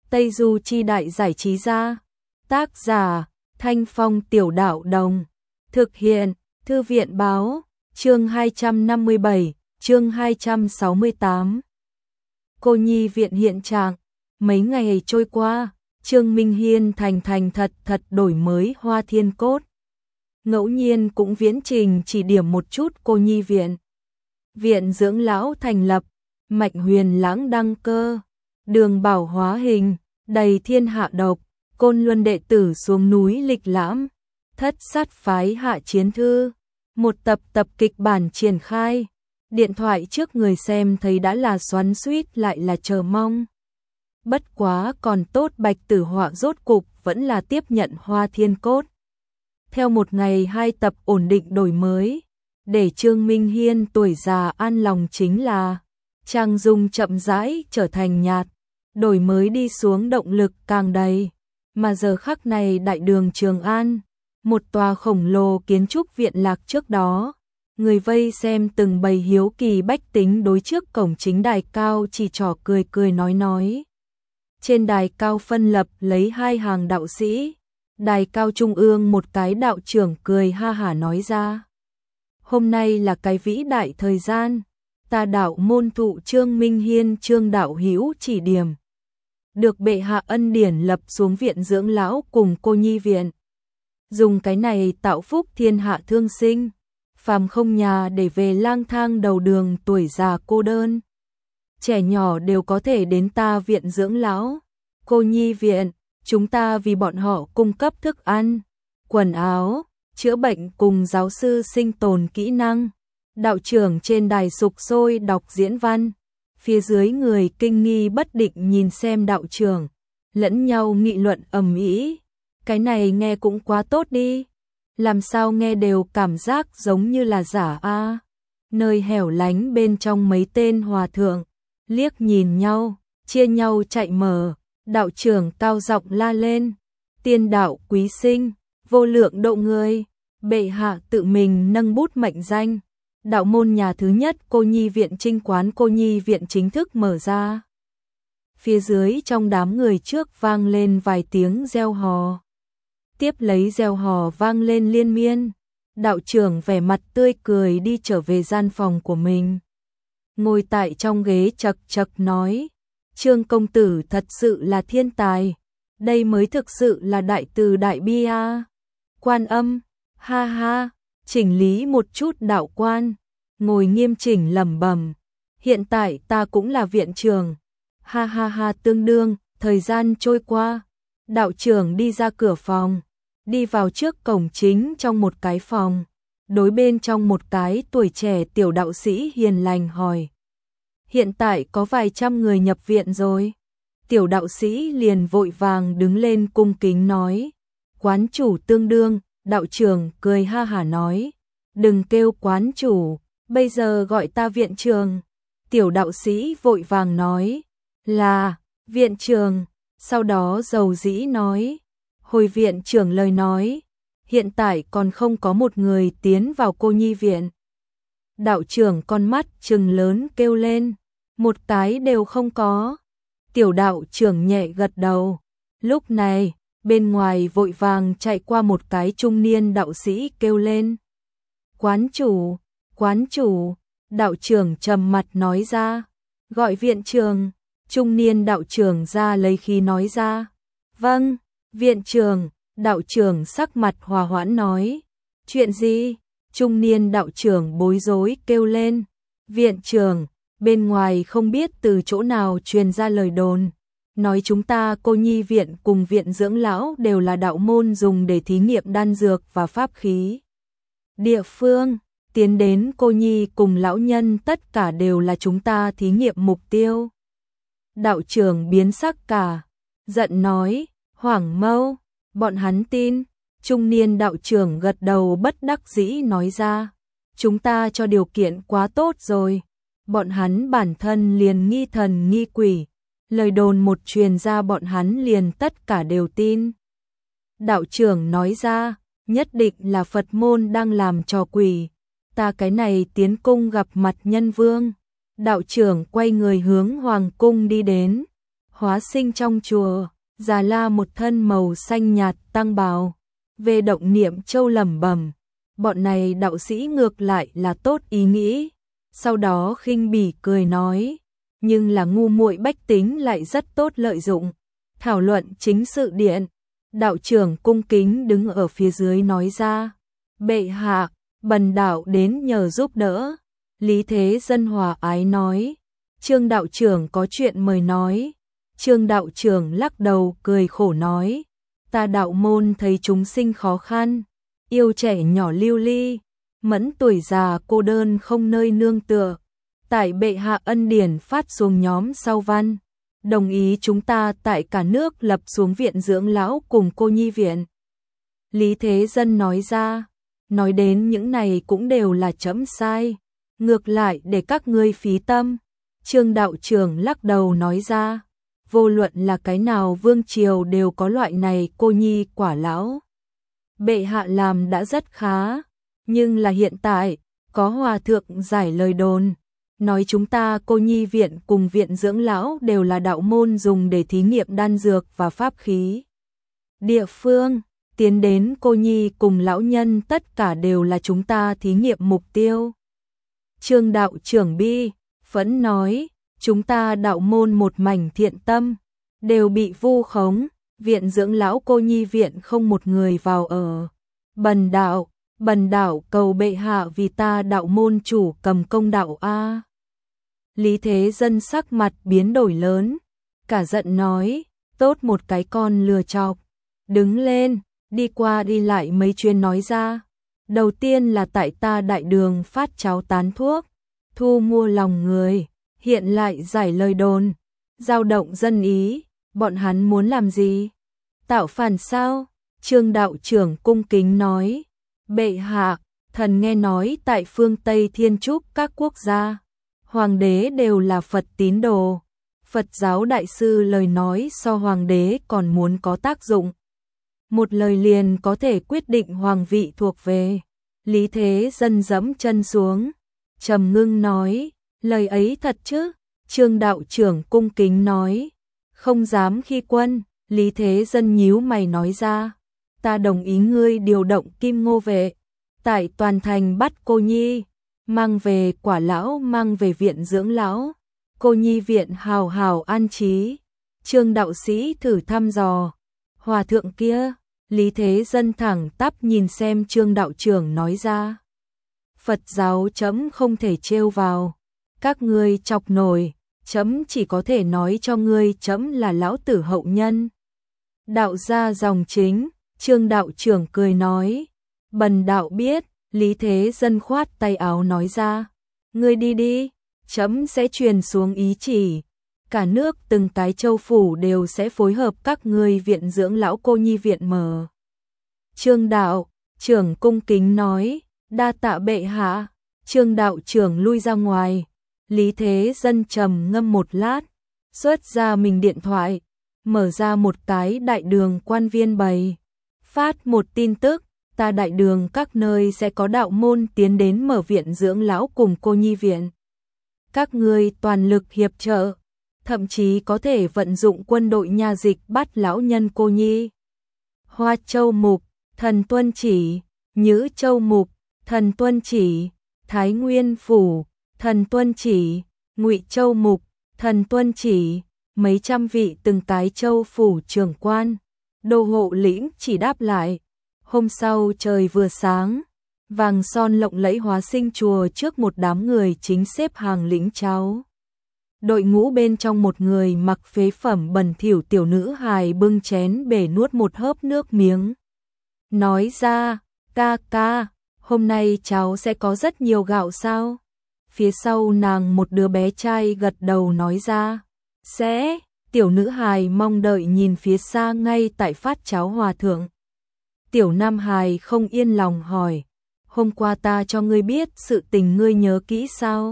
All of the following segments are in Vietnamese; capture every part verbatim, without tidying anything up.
Tây Du Chi Đại Giải Trí Gia. Tác giả Thanh Phong Tiểu Đạo Đồng. Thực hiện Thư viện Báo. Chương hai trăm năm mươi bảy, chương hai trăm sáu mươi tám. Cô nhi viện hiện trạng. Mấy ngày trôi qua, Trương Minh Hiên thành thành thật thật đổi mới Hoa Thiên Cốt. Ngẫu nhiên cũng viễn trình chỉ điểm một chút cô nhi viện. Viện dưỡng lão thành lập, Mạch Huyền Lãng đăng cơ, Đường Bảo hóa hình, đầy thiên hạ độc, Côn Luân đệ tử xuống núi lịch lãm, Thất Sát phái hạ chiến thư, một tập tập kịch bản triển khai. Điện thoại trước người xem thấy đã là xoắn xuýt lại là chờ mong. Bất quá còn tốt Bạch Tử Họa rốt cục vẫn là tiếp nhận Hoa Thiên Cốt. Theo một ngày hai tập ổn định đổi mới, để Trương Minh Hiên tuổi già an lòng chính là Trang Dung chậm rãi trở thành nhạt, đổi mới đi xuống động lực càng đầy. Mà giờ khắc này đại đường Trường An, một tòa khổng lồ kiến trúc viện lạc trước đó, người vây xem từng bầy hiếu kỳ bách tính đối trước cổng chính đài cao chỉ trỏ cười cười nói nói. Trên đài cao phân lập lấy hai hàng đạo sĩ, đài cao trung ương một cái đạo trưởng cười ha hả nói ra. Hôm nay là cái vĩ đại thời gian, ta đạo môn thụ Trương Minh Hiên Trương đạo hữu chỉ điểm. Được bệ hạ ân điển lập xuống viện dưỡng lão cùng cô nhi viện. Dùng cái này tạo phúc thiên hạ thương sinh, phàm không nhà để về lang thang đầu đường tuổi già cô đơn. Trẻ nhỏ đều có thể đến ta viện dưỡng lão, cô nhi viện, chúng ta vì bọn họ cung cấp thức ăn, quần áo, chữa bệnh cùng giáo sư sinh tồn kỹ năng. Đạo trưởng trên đài sục sôi đọc diễn văn, phía dưới người kinh nghi bất định nhìn xem đạo trưởng, lẫn nhau nghị luận ầm ĩ. Cái này nghe cũng quá tốt đi, làm sao nghe đều cảm giác giống như là giả a. Nơi hẻo lánh bên trong mấy tên hòa thượng liếc nhìn nhau, chia nhau chạy mở, đạo trưởng cao giọng la lên: "Tiên đạo quý sinh, vô lượng độ người, bệ hạ tự mình nâng bút mệnh danh, đạo môn nhà thứ nhất cô nhi viện Trinh Quán cô nhi viện chính thức mở ra." Phía dưới trong đám người trước vang lên vài tiếng reo hò. Tiếp lấy reo hò vang lên liên miên, đạo trưởng vẻ mặt tươi cười đi trở về gian phòng của mình. Ngồi tại trong ghế chật chật nói: "Trương công tử thật sự là thiên tài, đây mới thực sự là đại từ đại bi a. Quan âm, ha ha, chỉnh lý một chút đạo quan." Ngồi nghiêm chỉnh lẩm bẩm: "Hiện tại ta cũng là viện trưởng." Ha ha ha. Tương đương thời gian trôi qua, đạo trưởng đi ra cửa phòng, đi vào trước cổng chính trong một cái phòng, đối bên trong một cái tuổi trẻ tiểu đạo sĩ hiền lành hỏi: "Hiện tại có vài trăm người nhập viện rồi." Tiểu đạo sĩ liền vội vàng đứng lên cung kính nói: "Quán chủ tương đương." Đạo trưởng cười ha hả nói: "Đừng kêu quán chủ, bây giờ gọi ta viện trưởng." Tiểu đạo sĩ vội vàng nói: "Là, viện trưởng." Sau đó dầu dĩ nói: "Hồi viện trưởng lời nói, hiện tại còn không có một người tiến vào cô nhi viện." Đạo trưởng con mắt trừng lớn kêu lên: "Một cái đều không có." Tiểu đạo trưởng nhẹ gật đầu. Lúc này, bên ngoài vội vàng chạy qua một cái trung niên đạo sĩ kêu lên: "Quán chủ, quán chủ." Đạo trưởng trầm mặt nói ra: "Gọi viện trưởng." Trung niên đạo trưởng ra lấy khí nói ra: "Vâng, viện trưởng." Đạo trưởng sắc mặt hòa hoãn nói: "Chuyện gì?" Trung niên đạo trưởng bối rối kêu lên: "Viện trưởng, bên ngoài không biết từ chỗ nào truyền ra lời đồn, nói chúng ta cô nhi viện cùng viện dưỡng lão đều là đạo môn dùng để thí nghiệm đan dược và pháp khí. Địa phương tiến đến cô nhi cùng lão nhân tất cả đều là chúng ta thí nghiệm mục tiêu." Đạo trưởng biến sắc cả, giận nói: "Hoảng mâu, bọn hắn tin." Trung niên đạo trưởng gật đầu bất đắc dĩ nói ra: "Chúng ta cho điều kiện quá tốt rồi, bọn hắn bản thân liền nghi thần nghi quỷ, lời đồn một truyền ra bọn hắn liền tất cả đều tin." Đạo trưởng nói ra: "Nhất định là Phật môn đang làm trò quỷ, ta cái này tiến cung gặp mặt nhân vương." Đạo trưởng quay người hướng hoàng cung đi đến. hóa sinh trong chùa, Già La một thân màu xanh nhạt tăng bào, về động niệm châu lẩm bẩm, bọn này đạo sĩ ngược lại là tốt ý nghĩ, sau đó khinh bỉ cười nói, nhưng là ngu muội bách tính lại rất tốt lợi dụng, thảo luận chính sự điện. Đạo trưởng cung kính đứng ở phía dưới nói ra, bệ hạ, bần đạo đến nhờ giúp đỡ. Lý Thế Dân hòa ái nói, Trương đạo trưởng có chuyện mời nói. Trương đạo trưởng lắc đầu cười khổ nói, ta đạo môn thấy chúng sinh khó khăn, yêu trẻ nhỏ lưu ly, mẫn tuổi già cô đơn không nơi nương tựa. Tại bệ hạ ân điển phát xuống nhóm sau văn, đồng ý chúng ta tại cả nước lập xuống viện dưỡng lão cùng cô nhi viện. Lý Thế Dân nói ra, nói đến những này cũng đều là trẫm sai, ngược lại để các ngươi phí tâm. Trương đạo trưởng lắc đầu nói ra, vô luận là cái nào vương triều đều có loại này cô nhi quả lão. Bệ hạ làm đã rất khá, nhưng là hiện tại, có hòa thượng giải lời đồn, nói chúng ta cô nhi viện cùng viện dưỡng lão đều là đạo môn dùng để thí nghiệm đan dược và pháp khí. Địa phương, tiến đến cô nhi cùng lão nhân tất cả đều là chúng ta thí nghiệm mục tiêu. Trương đạo trưởng bi, phẫn nói, chúng ta đạo môn một mảnh thiện tâm, đều bị vu khống, viện dưỡng lão cô nhi viện không một người vào ở. Bần đạo, bần đạo cầu bệ hạ vì ta đạo môn chủ cầm công đạo a. Lý Thế Dân sắc mặt biến đổi lớn, cả giận nói, tốt một cái con lừa chọc, đứng lên, đi qua đi lại mấy chuyến nói ra. Đầu tiên là tại ta đại đường phát cháo tán thuốc, thu mua lòng người, hiện lại giải lời đồn, dao động dân ý, bọn hắn muốn làm gì? Tạo phản sao? Trương đạo trưởng cung kính nói, bệ hạ, thần nghe nói tại phương Tây Thiên Trúc các quốc gia, hoàng đế đều là Phật tín đồ, Phật giáo đại sư lời nói so hoàng đế còn muốn có tác dụng. Một lời liền có thể quyết định hoàng vị thuộc về. Lý Thế Dân giẫm chân xuống, trầm ngưng nói, lời ấy thật chứ? Trương đạo trưởng cung kính nói, không dám khi quân. Lý Thế Dân nhíu mày nói ra, ta đồng ý ngươi điều động Kim Ngô vệ, tại toàn thành bắt cô nhi, mang về quả lão, mang về viện dưỡng lão, cô nhi viện hào hào an trí. Trương đạo sĩ thử thăm dò, hòa thượng kia. Lý Thế Dân thẳng tắp nhìn xem Trương đạo trưởng nói ra, Phật giáo chấm không thể trêu vào, các ngươi chọc nổi, chấm chỉ có thể nói cho ngươi chấm là lão tử hậu nhân. Đạo gia dòng chính, Trương đạo trưởng cười nói, bần đạo biết. Lý Thế Dân khoát tay áo nói ra, ngươi đi đi, chấm sẽ truyền xuống ý chỉ, cả nước từng cái châu phủ đều sẽ phối hợp các ngươi viện dưỡng lão cô nhi viện mở. Trương đạo trưởng cung kính nói, đa tạ bệ hạ. Trương đạo trưởng lui ra ngoài. Lý Thế Dân trầm ngâm một lát, xuất ra mình điện thoại, mở ra một cái đại đường quan viên bày, phát một tin tức, ta đại đường các nơi sẽ có đạo môn tiến đến mở viện dưỡng lão cùng cô nhi viện. Các ngươi toàn lực hiệp trợ, thậm chí có thể vận dụng quân đội nha dịch bắt lão nhân cô nhi. Hoa Châu Mục, thần tuân chỉ. Nhữ Châu Mục, thần tuân chỉ. Thái Nguyên Phủ, thần tuân chỉ. Ngụy Châu Mục, thần tuân chỉ. Mấy trăm vị từng cái châu phủ trưởng quan, đô hộ lĩnh chỉ đáp lại. Hôm sau trời vừa sáng, vàng son lộng lẫy hóa sinh chùa trước một đám người chính xếp hàng lĩnh cháo. Đội ngũ bên trong một người mặc phế phẩm bẩn thỉu tiểu nữ hài bưng chén bể nuốt một hớp nước miếng. Nói ra, ca ca, hôm nay cháu sẽ có rất nhiều gạo sao? Phía sau nàng một đứa bé trai gật đầu nói ra, sẽ. Tiểu nữ hài mong đợi nhìn phía xa ngay tại phát cháo hòa thượng. Tiểu nam hài không yên lòng hỏi, hôm qua ta cho ngươi biết sự tình ngươi nhớ kỹ sao?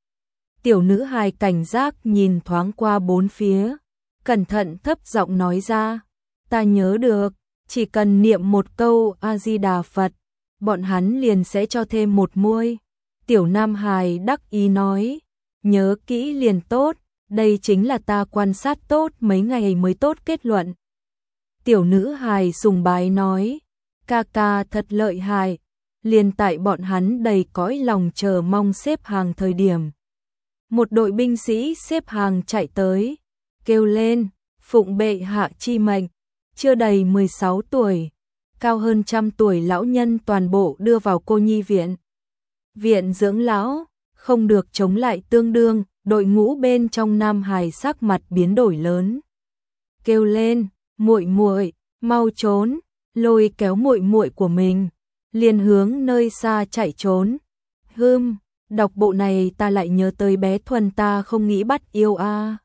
Tiểu nữ hài cảnh giác nhìn thoáng qua bốn phía, cẩn thận thấp giọng nói ra, ta nhớ được, chỉ cần niệm một câu A-di-đà Phật, bọn hắn liền sẽ cho thêm một muôi. Tiểu nam hài đắc ý nói, nhớ kỹ liền tốt. đây chính là ta quan sát tốt mấy ngày mới tốt kết luận. Tiểu nữ hài sùng bái nói, ca ca thật lợi hại, liền tại bọn hắn đầy cõi lòng chờ mong xếp hàng thời điểm. Một đội binh sĩ xếp hàng chạy tới, kêu lên, phụng bệ hạ chi mệnh, chưa đầy mười sáu tuổi, cao hơn trăm tuổi lão nhân toàn bộ đưa vào cô nhi viện. Viện dưỡng lão, không được chống lại tương đương, đội ngũ bên trong nam hài sắc mặt biến đổi lớn. Kêu lên, muội muội, mau trốn, lôi kéo muội muội của mình, liền hướng nơi xa chạy trốn. Hừm, đọc bộ này ta lại nhớ tới bé Thuần ta không nghĩ bắt yêu a. À.